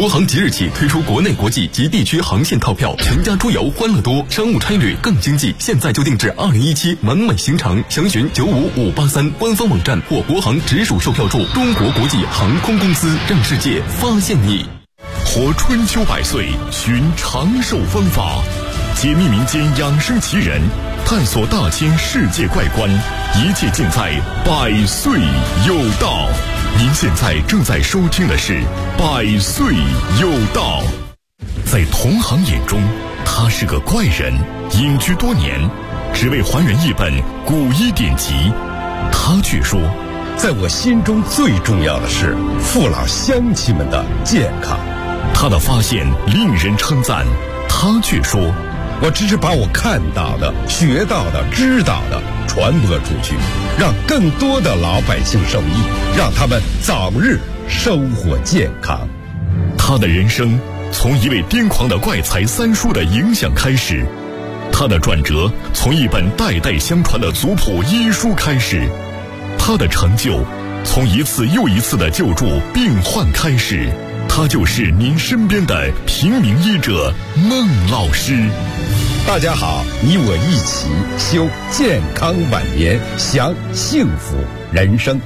国航即日起推出国内国际及地区航线套票，全家出游欢乐多，商务差旅更经济。现在就订制2017完美行程，详询95583官方网站或国航直属售票处。中国国际航空公司，让世界发现你。 活春秋百岁，寻长寿方法，解密民间养生奇人，探索大千世界怪观，一切尽在百岁有道。您现在正在收听的是百岁有道。在同行眼中，他是个怪人，隐居多年，只为还原一本古医典籍。他却说， 在我心中最重要的是父老乡亲们的健康。 他的发现令人称赞，他却说， 我只是把我看到的、学到的、知道的传播出去，让更多的老百姓受益，让他们早日生活健康。 他的人生从一位癫狂的怪才三叔的影响开始，他的转折从一本代代相传的族谱医书开始，他的成就从一次又一次的救助病患开始。他就是您身边的平民医者孟老师。 大家好，你我一起修健康晚年，享幸福人生。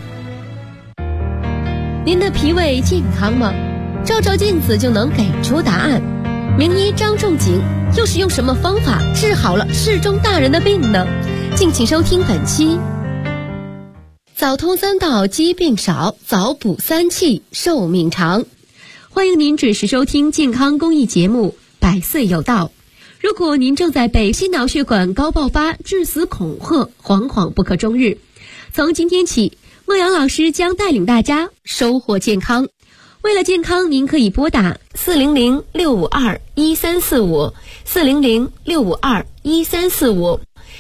您的脾胃健康吗？照照镜子就能给出答案。名医张仲景又是用什么方法治好了适中大人的病呢？敬请收听本期。早通三道，疾病少；早补三气，寿命长。欢迎您准时收听健康公益节目《百岁有道》。如果您正在被心脑血管高爆发致死恐吓，惶惶不可终日，从今天起，孟阳老师将带领大家收获健康。为了健康，您可以拨打400-652-1345 400-652-1345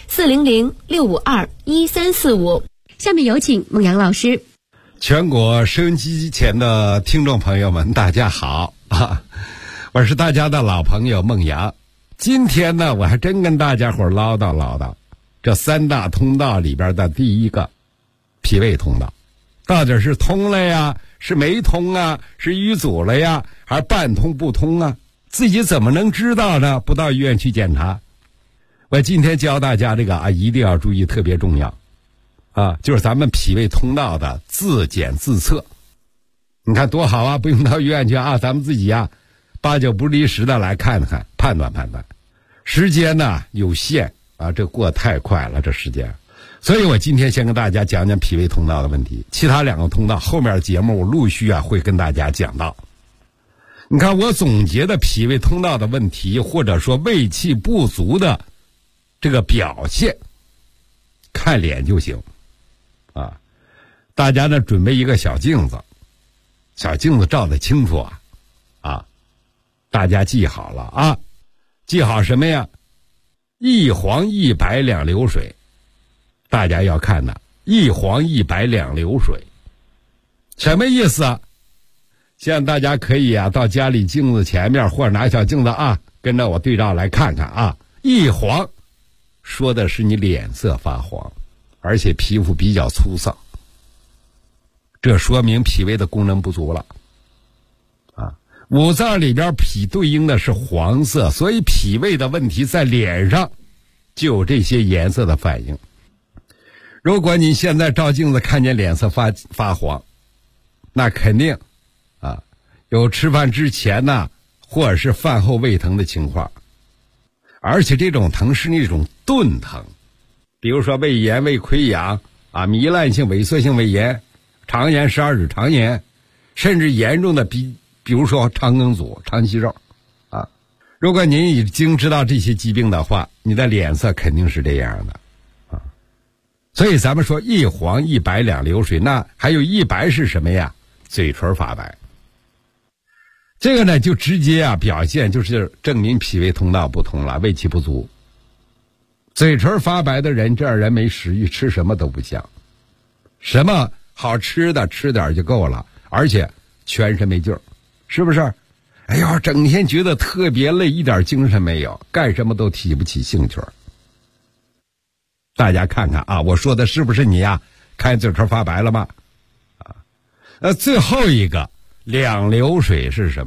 400-652-1345。下面有请孟阳老师。 全国收音机前的听众朋友们，大家好啊！我是大家的老朋友孟阳。今天呢，我还真跟大家伙唠叨这三大通道里边的第一个脾胃通道，到底是通了呀，是没通啊，是淤阻了呀，还是半通不通啊？自己怎么能知道呢？不到医院去检查。我今天教大家这个一定要注意，特别重要啊，就是咱们脾胃通道的自检自测。你看多好啊，不用到医院去啊，咱们自己啊8九不离10的来看看，判断。时间呢有限啊，这过太快了这时间。所以我今天先跟大家讲讲脾胃通道的问题，其他2个通道后面的节目我陆续会跟大家讲到。你看我总结的脾胃通道的问题，或者说胃气不足的这个表现，看脸就行啊。大家呢准备一个小镜子，小镜子照得清楚啊，大家记好了啊，记好什么呀？一黄一白两流水，大家要看的，一黄一白两流水，什么意思啊？现在大家可以到家里镜子前面，或者拿小镜子跟着我对照来看看啊。一黄说的是你脸色发黄，而且皮肤比较粗糙，这说明脾胃的功能不足了啊。五脏里边脾对应的是黄色，所以脾胃的问题在脸上就有这些颜色的反应。如果你现在照镜子看见脸色发黄，那肯定有吃饭之前或者是饭后胃疼的情况，而且这种疼是那种钝疼，比如说胃炎、胃溃疡糜烂性萎缩性胃炎、肠炎、12指肠炎，甚至严重的比如说肠梗阻、肠息肉如果您已经知道这些疾病的话，你的脸色肯定是这样的所以咱们说一黄一白两流水，那还有一白是什么呀？嘴唇发白。这个呢就直接表现就是证明脾胃通道不通了，胃气不足。嘴唇发白的人，这样人没食欲，吃什么都不香，什么好吃的吃点就够了，而且全身没劲儿，是不是？哎呦，整天觉得特别累，一点精神没有，干什么都提不起兴趣。大家看看我说的是不是你看嘴唇发白了吗？最后一个两流水是什么呀？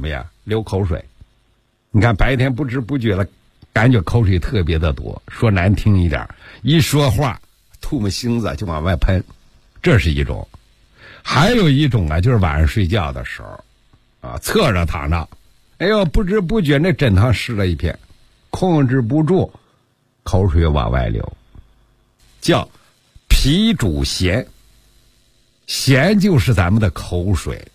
流口水。你看白天不知不觉的感觉口水特别的多，说难听一点，一说话吐沫星子就往外喷，这是一种。还有一种啊，就是晚上睡觉的时候啊，侧着躺着，哎呦，不知不觉那枕头湿了一片，控制不住口水往外流，叫脾主涎，涎就是咱们的口水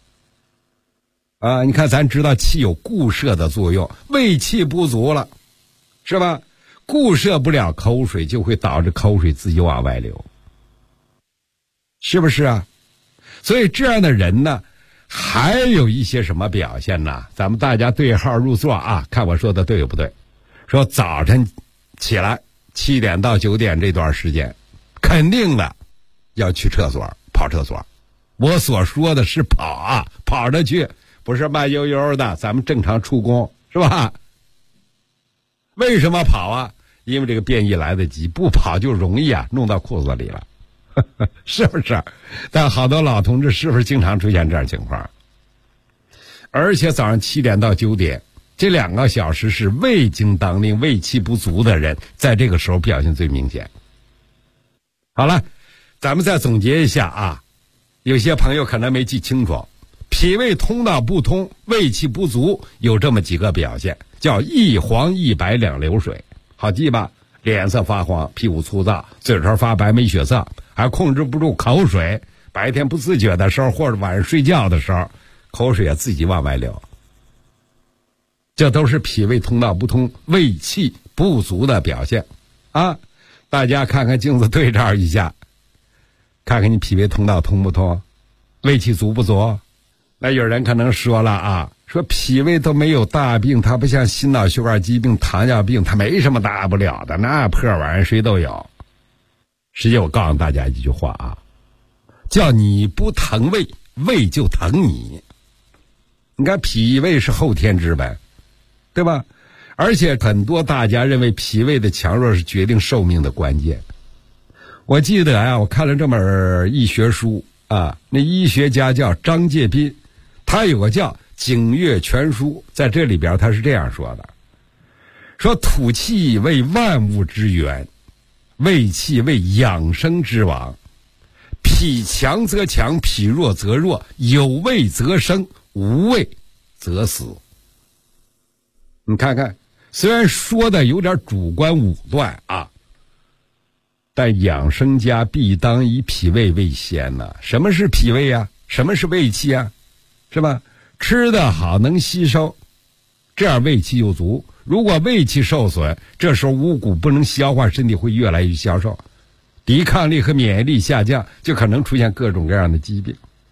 啊。你看咱知道气有固摄的作用，胃气不足了是吧，固摄不了口水，就会导致口水自己往外流，是不是啊？所以这样的人呢，还有一些什么表现呢？咱们大家对号入座啊，看我说的对不对。说早晨起来7点到9点这段时间，肯定的要去厕所跑厕所。我所说的是跑啊，跑着去，不是慢悠悠的咱们正常出工，是吧？为什么跑啊？因为这个便意来得及，不跑就容易啊弄到裤子里了，是不是？但好多老同志是不是经常出现这样情况？而且早上7点到9点这2个小时是胃经当令、胃气不足的人，在这个时候表现最明显。好了，咱们再总结一下啊，有些朋友可能没记清楚，脾胃通道不通、胃气不足有这么几个表现，叫一黄一白两流水，好记吧？脸色发黄，屁股粗糙，嘴唇发白没血色，还控制不住口水，白天不自觉的时候或者晚上睡觉的时候，口水也自己往外流，这都是脾胃通道不通、胃气不足的表现啊！大家看看镜子对照一下，看看你脾胃通道通不通，胃气足不足。那有人可能说了啊，说脾胃都没有大病，它不像心脑血管疾病、糖尿病，它没什么大不了的，那破玩意儿谁都有。实际我告诉大家一句话啊，叫你不疼胃，胃就疼你。你看脾胃是后天之本，对吧？而且很多大家认为脾胃的强弱是决定寿命的关键。我记得啊，我看了这本医学书啊，那医学家叫张介宾，他有个叫《景岳全书》，在这里边他是这样说的，说土气为万物之源，胃气为养生之王，脾强则强，脾弱则弱，有胃则生，无胃则死。你看看，虽然说的有点主观武断啊，但养生家必当以脾胃为先呢。什么是脾胃啊？什么是胃气啊？是吧？吃得好能吸收，这样胃气就足。如果胃气受损，这时候五谷不能消化，身体会越来越消瘦，抵抗力和免疫力下降，就可能出现各种各样的疾病。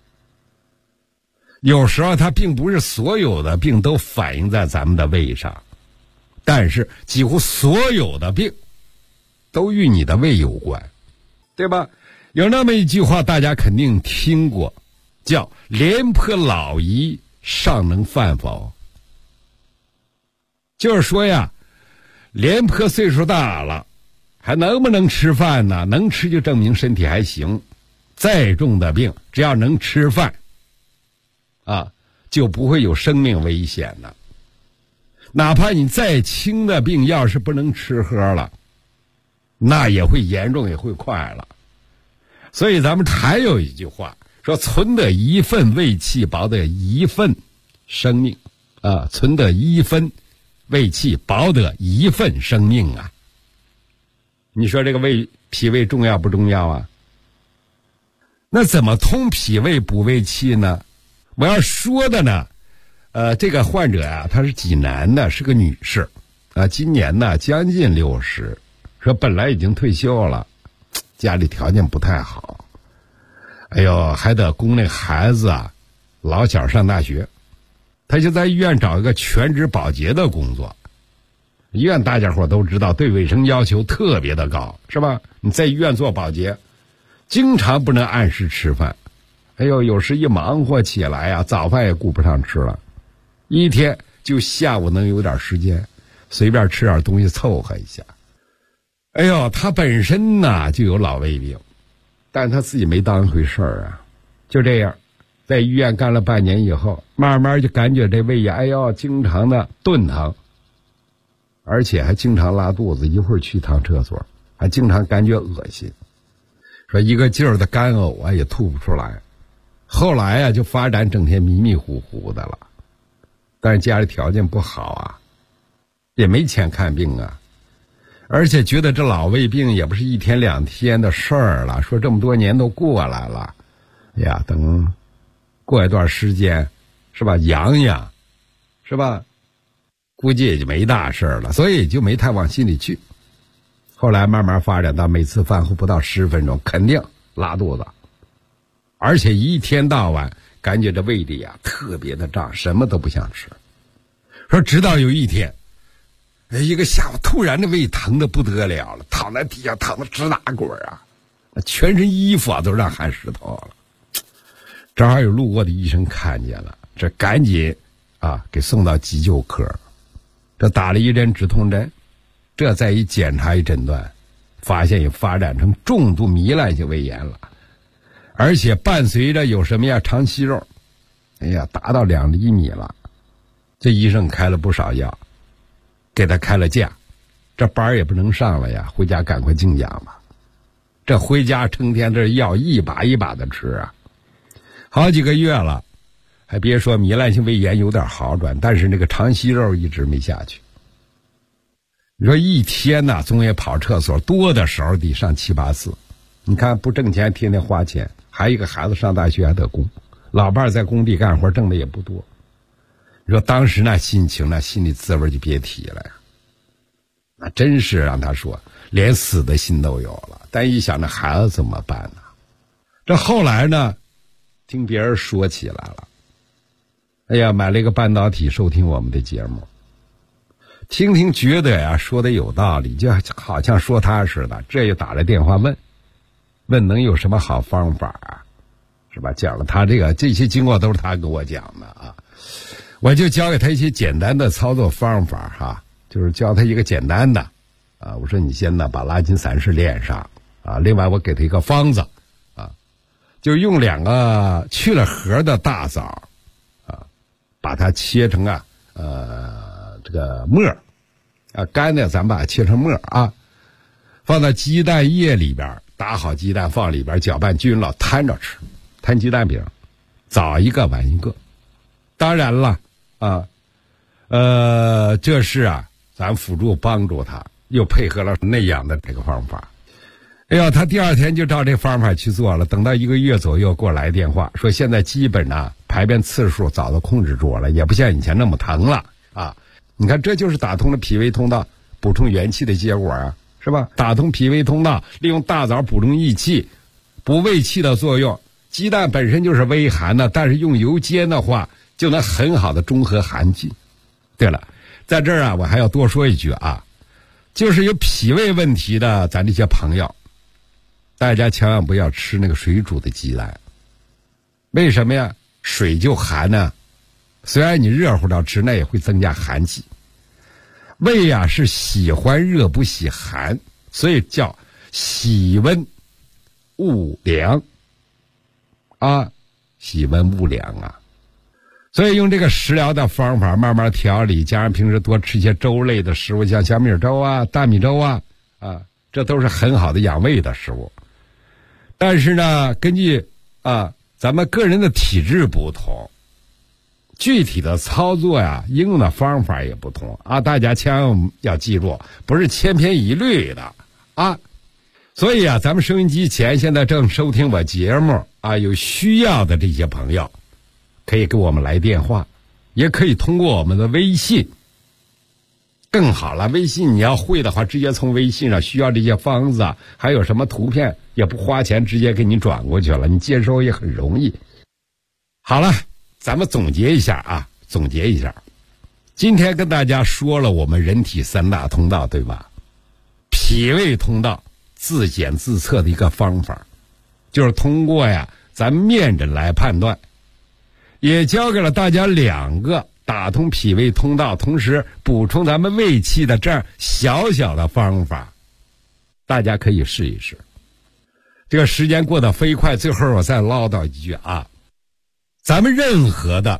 有时候它并不是所有的病都反映在咱们的胃上，但是几乎所有的病都与你的胃有关，对吧？有那么一句话大家肯定听过，叫廉颇老矣，尚能饭否？就是说呀，廉颇岁数大了，还能不能吃饭呢？能吃就证明身体还行。再重的病，只要能吃饭啊，就不会有生命危险的。哪怕你再轻的病，要是不能吃喝了，那也会严重，也会快了。所以咱们还有一句话说，存得一份胃气，保得一份生命啊！存得一分胃气，保得一份生命啊！你说这个脾胃重要不重要啊？那怎么通脾胃补胃气呢？我要说的呢，这个患者啊，她是济南的，是个女士啊，今年呢将近60，说本来已经退休了，家里条件不太好，哎呦，还得供那孩子啊老小上大学，他就在医院找一个全职保洁的工作。医院大家伙都知道，对卫生要求特别的高，是吧？你在医院做保洁，经常不能按时吃饭，哎呦，有时一忙活起来呀，早饭也顾不上吃了，一天就下午能有点时间，随便吃点东西凑合一下。哎呦，他本身呢就有老胃病，但他自己没当一回事儿啊，就这样在医院干了半年以后，慢慢就感觉这胃呀，哎呦，经常的顿疼，而且还经常拉肚子，一会儿去一趟厕所，还经常感觉恶心，说一个劲儿的干呕啊，也吐不出来。后来啊，就发展整天迷迷糊糊的了。但是家里条件不好啊，也没钱看病啊，而且觉得这老胃病也不是一天两天的事儿了，说这么多年都过来了，哎呀，等过一段时间，是吧？养养，是吧？估计也就没大事了，所以就没太往心里去。后来慢慢发展到每次饭后不到10分钟，肯定拉肚子，而且一天到晚感觉这胃里啊特别的胀，什么都不想吃。说直到有一天，一个下午突然的胃疼的不得了了，躺在地下疼的直打滚啊，全身衣服啊都让汗湿透了。正好有路过的医生看见了，这赶紧啊给送到急救科，这打了一针止痛针，这再一检查一诊断，发现也发展成重度糜烂性胃炎了，而且伴随着有什么呀肠息肉，哎呀达到2厘米了。这医生开了不少药，给他开了假，这班也不能上了呀，回家赶快静养吧。这回家成天这药一把一把的吃啊，好几个月了，还别说糜烂性胃炎有点好转，但是那个肠息肉一直没下去。你说一天呢，总也跑厕所，多的时候得上7、8次。你看不挣钱，天天花钱，还有一个孩子上大学还得供，老伴在工地干活，挣的也不多。你说当时那心情，那心里滋味就别提了呀，那真是让他说连死的心都有了。但一想这孩子怎么办呢？这后来呢，听别人说起来了，哎呀，买了一个半导体收听我们的节目，听听觉得呀说的有道理，就好像说他似的，这又打了电话问能有什么好方法啊，是吧？讲了他这些经过都是他给我讲的啊，我就教给他一些简单的操作方法哈，就是教他一个简单的啊，我说你先呢把拉筋散式练上啊，另外我给他一个方子啊，就用2个去了核的大枣啊，把它切成这个末啊，干的咱把它切成末啊，放到鸡蛋液里边，打好鸡蛋放里边，搅拌均了，摊着吃，摊鸡蛋饼，早一个晚一个。当然了啊，这是啊，咱辅助帮助他，又配合了那样的这个方法。哎呀，他第2天就照这方法去做了，等到1个月左右给我来电话，说现在基本呢排便次数早都控制住了，也不像以前那么疼了啊。你看，这就是打通了脾胃通道，补充元气的结果啊，是吧？打通脾胃通道，利用大枣补充益气、补胃气的作用。鸡蛋本身就是微寒的，但是用油煎的话，就能很好的中和寒气。对了，在这儿啊，我还要多说一句啊，就是有脾胃问题的咱这些朋友，大家千万不要吃那个水煮的鸡蛋。为什么呀？水就寒呢，虽然你热乎到吃，那也会增加寒气。胃啊是喜欢热不喜寒，所以叫喜温恶凉啊，喜温恶凉啊。所以用这个食疗的方法慢慢调理，加上平时多吃一些粥类的食物，像小米粥啊、大米粥啊，这都是很好的养胃的食物。但是呢，根据咱们个人的体质不同，具体的操作呀，应用的方法也不同啊。大家千万要记住，不是千篇一律的啊。所以啊，咱们收音机前现在正收听我节目啊，有需要的这些朋友，可以给我们来电话，也可以通过我们的微信。更好了，微信你要会的话，直接从微信上需要这些方子啊，还有什么图片也不花钱，直接给你转过去了，你接收也很容易。好了，咱们总结一下，今天跟大家说了我们人体3大通道，对吧？脾胃通道自检自测的一个方法，就是通过咱面诊来判断，也教给了大家2个打通脾胃通道，同时补充咱们胃气的这样小小的方法，大家可以试一试。这个时间过得飞快，最后我再唠叨一句啊， 咱们任何的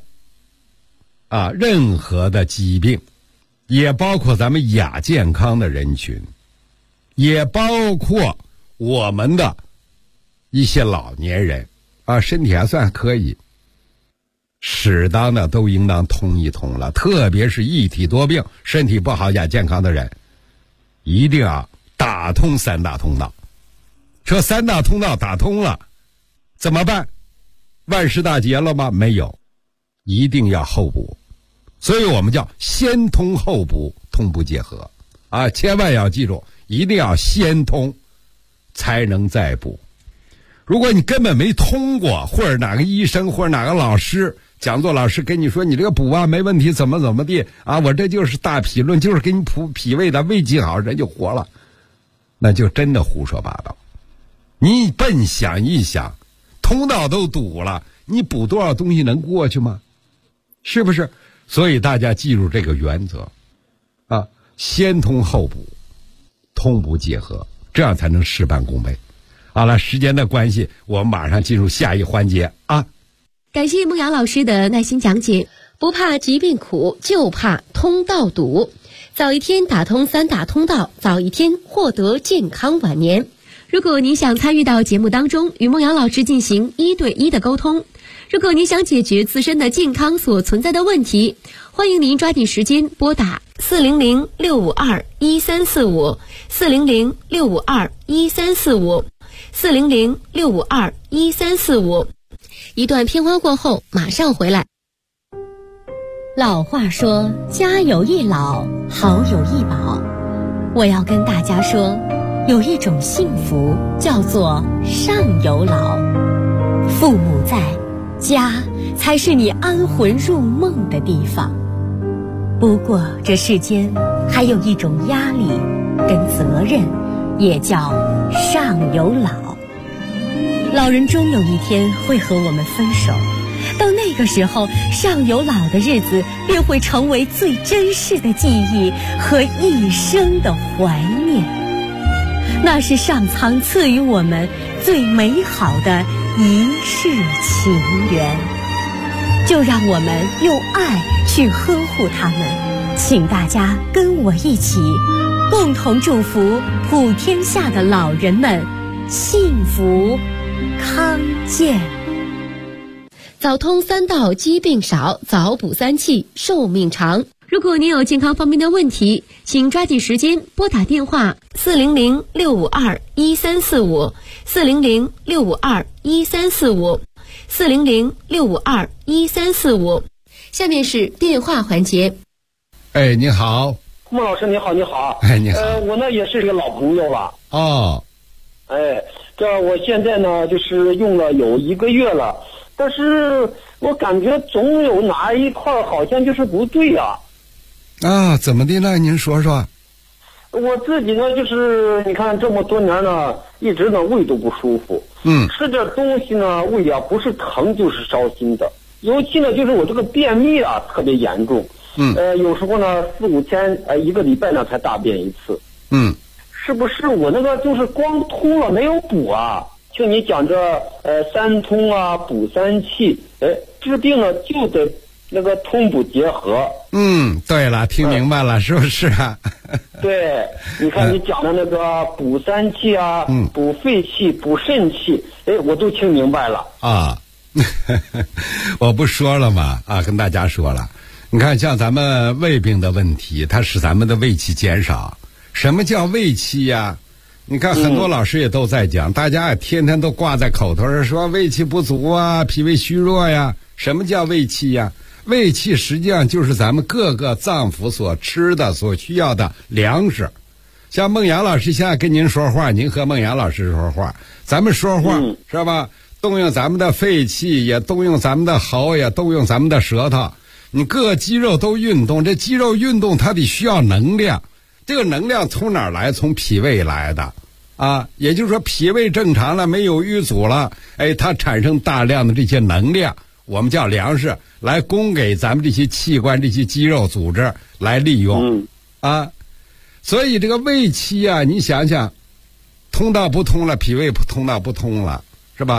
疾病，也包括咱们亚健康的人群，也包括我们的一些老年人身体还算可以，适当的都应当通一通了。特别是一体多病、身体不好、亚健康的人，一定要打通3大通道。这3大通道打通了，怎么办？万事大吉了吗？没有，一定要后补。所以我们叫先通后补，通不结合千万要记住，一定要先通才能再补。如果你根本没通过，或者哪个医生或者哪个老师讲座老师跟你说你这个补没问题，怎么地我这就是大脾论，就是给你补脾胃的，胃气好人就活了，那就真的胡说八道。你笨想一想，通道都堵了，你补多少东西能过去吗？是不是？所以大家记住这个原则先通后补，通不结合，这样才能事半功倍。好了，时间的关系，我们马上进入下一环节感谢孟阳老师的耐心讲解。不怕疾病苦，就怕通道堵。早一天打通3大通道，早一天获得健康晚年。如果您想参与到节目当中，与孟阳老师进行1对1的沟通，如果您想解决自身的健康所存在的问题，欢迎您抓紧时间拨打400-652-1345 400-652-1345 400-652-1345。一段片花过后马上回来。老话说，家有一老，好有一宝。我要跟大家说，有一种幸福叫做上有老。父母在，家才是你安魂入梦的地方。不过这世间还有一种压力跟责任，也叫上有老。老人终有一天会和我们分手，到那个时候，上有老的日子便会成为最珍视的记忆和一生的怀念。那是上苍赐予我们最美好的一世情缘，就让我们用爱去呵护他们。请大家跟我一起，共同祝福普天下的老人们幸福康健。早通3道，疾病少；早补3气，寿命长。如果您有健康方面的问题，请抓紧时间拨打电话400-652-1345 400-652-1345 400-652-1345。下面是电话环节。 你好。 孟老师你好。你好。 你好。 我呢也是一个老朋友了。这我现在呢就是用了有1个月了，但是我感觉总有哪一块好像就是不对呀。 怎么的呢？您说说。 我自己呢就是你看这么多年呢，一直呢胃都不舒服。吃点东西呢胃不是疼就是烧心的，尤其呢就是我这个便秘特别严重。有时候呢4-5天1个礼拜呢才大便一次。是不是我那个就是光通了没有补就你讲这3通补3气，治病呢就得那个通补结合。 对了，听明白了，是不是对，你看你讲的那个补3气补肺气、补肾气，我都听明白了我不说了吗？跟大家说了，你看像咱们胃病的问题，它使咱们的胃气减少。什么叫胃气呀？你看很多老师也都在讲，大家天天都挂在口头上说胃气不足脾胃虚弱呀。什么叫胃气呀？胃气实际上就是咱们各个脏腑所吃的、所需要的粮食。像孟阳老师现在跟您说话，您和孟阳老师说话，咱们说话是吧？动用咱们的肺气，也动用咱们的喉，也动用咱们的舌头。你各肌肉都运动，这肌肉运动它得需要能量。这个能量从哪儿来？从脾胃来的也就是说脾胃正常了，没有瘀阻了，它产生大量的这些能量，我们叫粮食，来供给咱们这些器官、这些肌肉组织来利用所以这个胃气你想想，通道不通了，脾胃通道不通了，是吧？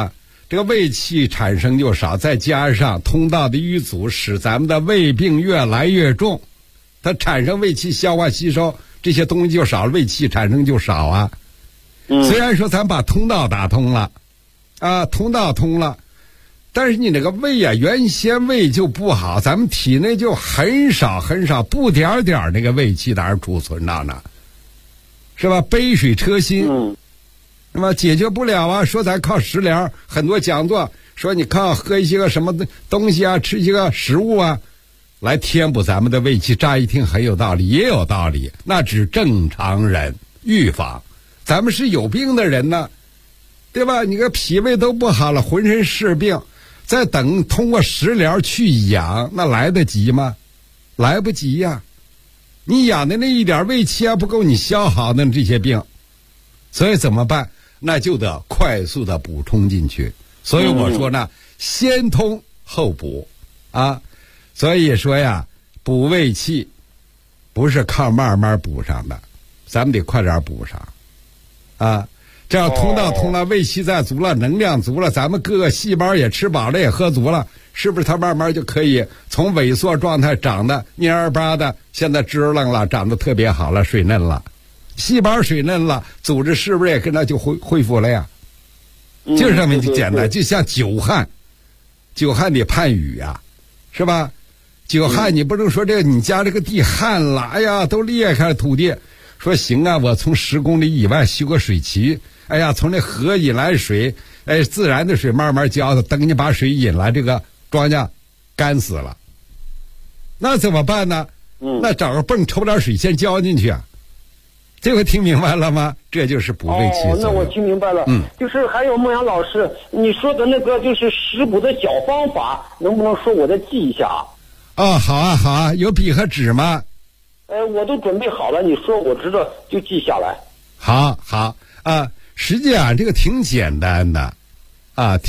这个胃气产生就少，再加上通道的淤阻，使咱们的胃病越来越重，它产生胃气消化吸收这些东西就少了，胃气产生就少啊。虽然说咱把通道打通了啊，通道通了，但是你那个胃啊，原先胃就不好，咱们体内就很少不点点那个胃气在那儿储存到呢，是吧？杯水车薪，那么解决不了啊。说咱靠食疗，很多讲座说你靠喝一些个什么东西啊，吃一些个食物啊，来填补咱们的胃气。乍一听很有道理，也有道理，那只正常人预防。咱们是有病的人呢，对吧？你个脾胃都不好了，浑身是病，再等通过食疗去养，那来得及吗？来不及呀。你养的那一点胃气还不够你消耗的这些病，所以怎么办？那就得快速的补充进去。所以我说呢，先通后补啊。所以说呀，补胃气不是靠慢慢补上的，咱们得快点补上啊。这样通道通了，胃气再足了，能量足了，咱们各个细胞也吃饱了，也喝足了，是不是它慢慢就可以从萎缩状态长得蔫儿巴的，现在支棱了，长得特别好了，水嫩了，细胞水嫩了，组织是不是也跟它就恢复了呀？就是这么简单。就像久旱得盼雨呀，是吧？久旱你不能说这你家这个地旱了，哎呀都裂开了土地，说行啊，我从10公里以外修个水渠，哎呀从那河引来水，哎自然的水慢慢浇的，等你把水引来，这个庄稼干死了，那怎么办呢？那找个泵抽点水先浇进去啊。这回听明白了吗？这就是补胃气。 那我听明白了。就是还有孟阳老师你说的那个就是食补的小方法，能不能说我再记一下啊？ 好啊，有笔和纸吗？ 我都准备好了，你说我知道就记下来。 好啊，实际这个挺简单的啊，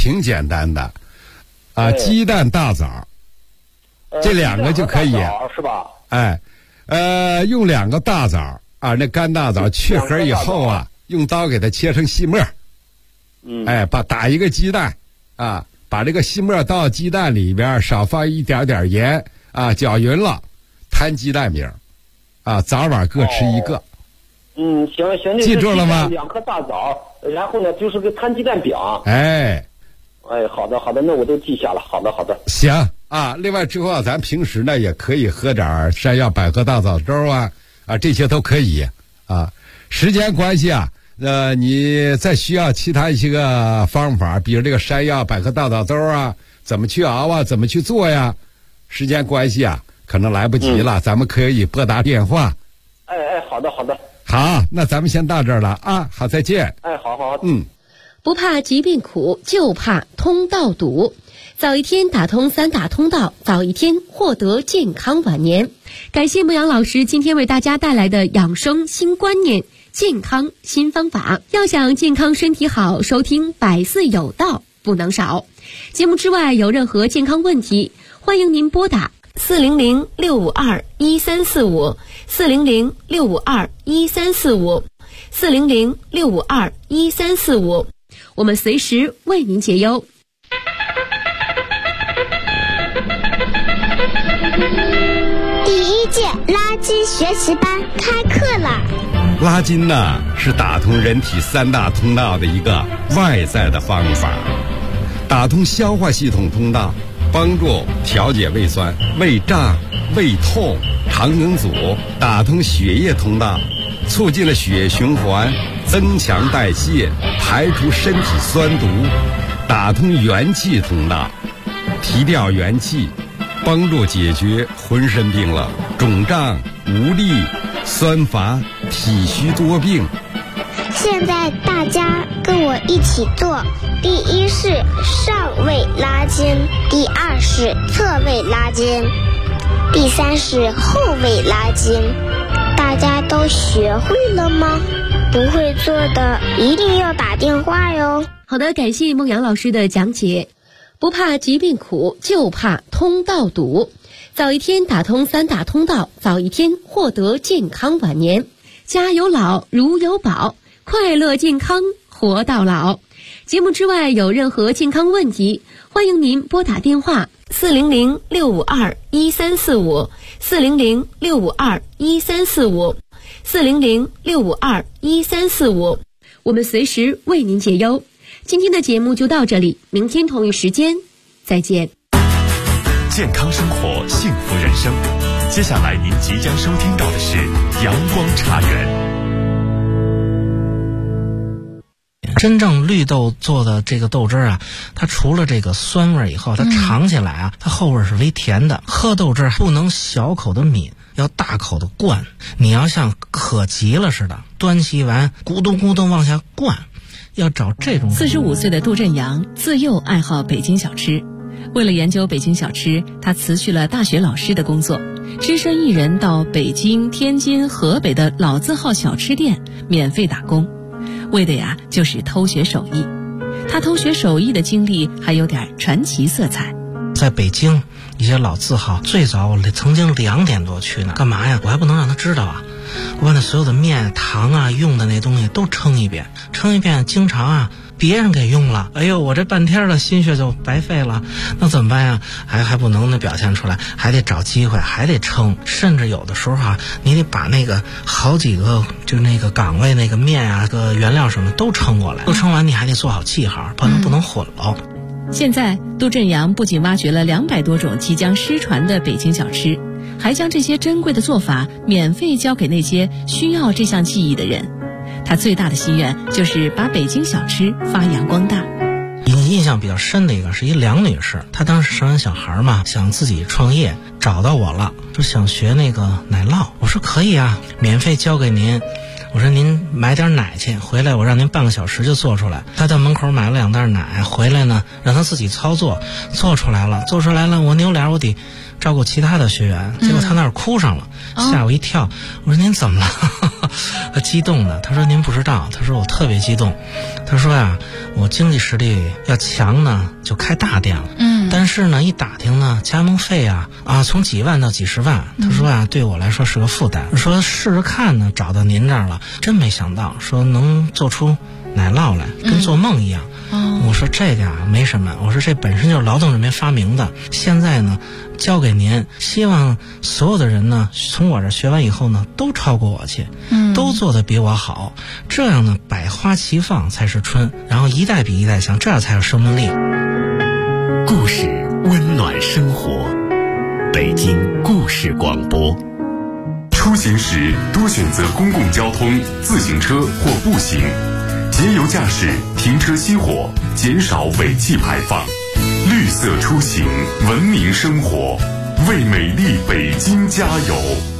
鸡蛋大枣，这2个就可以， 是吧？ 用2个大枣啊，那干大枣去核以后啊，用刀给它切成细末，打一个鸡蛋啊，把这个细末倒鸡蛋里边，少放一点点盐啊，搅匀了，摊鸡蛋饼啊，早晚各吃一个。 行， 记住了吗 ？2颗大枣，然后呢就是个摊鸡蛋饼。好的，那我都记下了。好的。 行啊，另外之后咱平时呢也可以喝点山药百合大枣粥啊，这些都可以啊。时间关系啊，你再需要其他一些个方法，比如这个山药百合大枣粥啊，怎么去熬啊，怎么去做呀？时间关系啊，可能来不及了，咱们可以拨打电话。 好的。 好，那咱们先到这儿了啊，好，再见。 好。 不怕疾病苦，就怕通道堵。早一天打通3大通道，早一天获得健康晚年。感谢牧羊老师今天为大家带来的养生新观念、健康新方法。要想健康身体好，收听百岁有道不能少。节目之外有任何健康问题，欢迎您拨打400-652-1345 400-652-1345 400-652-1345，我们随时为您解忧。 第1届拉筋学习班开课了。 拉筋呢，是打通人体3大通道的一个外在的方法，打通消化系统通道，帮助调节胃酸、胃胀、胃痛、肠梗阻；打通血液通道，促进了血液循环，增强代谢，排除身体酸毒；打通元气通道，提调元气，帮助解决浑身病了、肿胀、无力、酸乏、体虚多病。 现在大家跟我一起做，第1是上胃拉筋，第2是侧胃拉筋，第3是后胃拉筋。大家都学会了吗？不会做的一定要打电话哟。 好的，感谢孟阳老师的讲解。不怕疾病苦，就怕通道堵。早一天打通3大通道，早一天获得健康晚年。家有老，如有宝，快乐健康活到老。 节目之外有任何健康问题，欢迎您拨打电话400-652-1345 400-652-1345 400-652-1345，我们随时为您解忧。今天的节目就到这里，明天同一时间再见。 健康生活，幸福人生。接下来您即将收听到的是阳光茶园。 真正绿豆做的这个豆汁啊，它除了这个酸味以后，它尝起来啊，它后味是微甜的。喝豆汁不能小口的抿，要大口的灌。你要像渴急了似的，端起碗咕咚咕咚往下灌，要找这种。 45岁的杜振阳自幼爱好北京小吃，为了研究北京小吃，他辞去了大学老师的工作，只身一人到北京、天津、河北的老字号小吃店免费打工。为的呀，就是偷学手艺。他偷学手艺的经历还有点传奇色彩。 在北京一些老字号，最早我曾经2点多去呢，干嘛呀？我还不能让他知道啊！我把那所有的面、糖啊、用的那东西都称一遍，经常啊别人给用了，哎呦，我这半天的心血就白费了，那怎么办呀？还不能表现出来，还得找机会，还得称，甚至有的时候啊，你得把那个好几个就那个岗位那个面啊、个原料什么都称过来，都称完你还得做好记号，不能混了。 现在杜振阳不仅挖掘了200多种即将失传的北京小吃，还将这些珍贵的做法免费教给那些需要这项技艺的人。他最大的心愿就是把北京小吃发扬光大。 印象比较深的一个是一梁女士，她当时生完小孩嘛，想自己创业，找到我了，说想学那个奶酪。我说可以啊，免费教给您。我说您买点奶去，回来我让您半个小时就做出来。他到门口买了2袋奶，回来呢让他自己操作，做出来了，我扭脸我得照顾其他的学员，结果他那儿哭上了，吓我一跳。我说您怎么了？他激动的，他说您不知道，他说我特别激动，他说呀，我经济实力要强呢就开大店了，但是呢一打听呢加盟费啊从几万到几十万，他说啊对我来说是个负担，说试试看呢，找到您这儿了，真没想到说能做出奶酪来，跟做梦一样。我说这个啊没什么，我说这本身就是劳动人民发明的，现在呢交给您，希望所有的人呢从我这学完以后呢都超过我去，都做得比我好，这样呢百花齐放才是春，然后一代比一代强，这样才有生命力。 故事温暖生活，北京故事广播。 出行时多选择公共交通、自行车或步行，节油驾驶，停车熄火，减少尾气排放。绿色出行，文明生活，为美丽北京加油。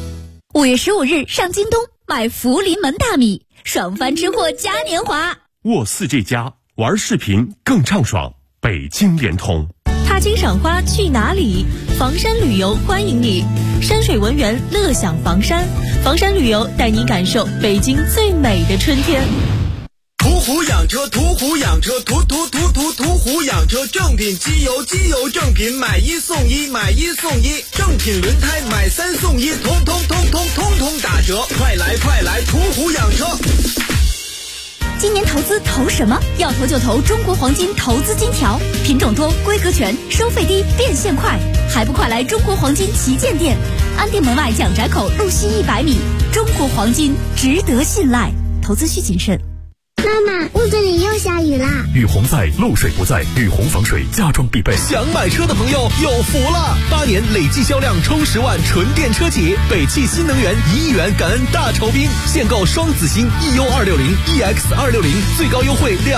5月15日上京东买福临门大米，爽翻吃货嘉年华。 沃4G+玩视频更畅爽，北京联通。 踏青赏花去哪里？房山旅游欢迎你，山水文园乐享房山，房山旅游带你感受北京最美的春天。 途虎养车，途虎养车，途虎养车，正品机油正品，买1送1，买1送1，正品轮胎买3送1，通通打折，快来途虎养车。 今年投资投什么？要投就投中国黄金投资金条，品种多，规格全，收费低，变现快，还不快来中国黄金旗舰店，安定门外蒋宅口路西100米，中国黄金值得信赖，投资需谨慎。 妈妈，屋子里又下雨啦！ 雨洪在，漏水不在，雨洪防水家装必备。 想买车的朋友有福了！8年累计销量冲10万纯电车企，北汽新能源1亿元感恩大酬宾，现购双子星 EU260、EX260，最高优惠2。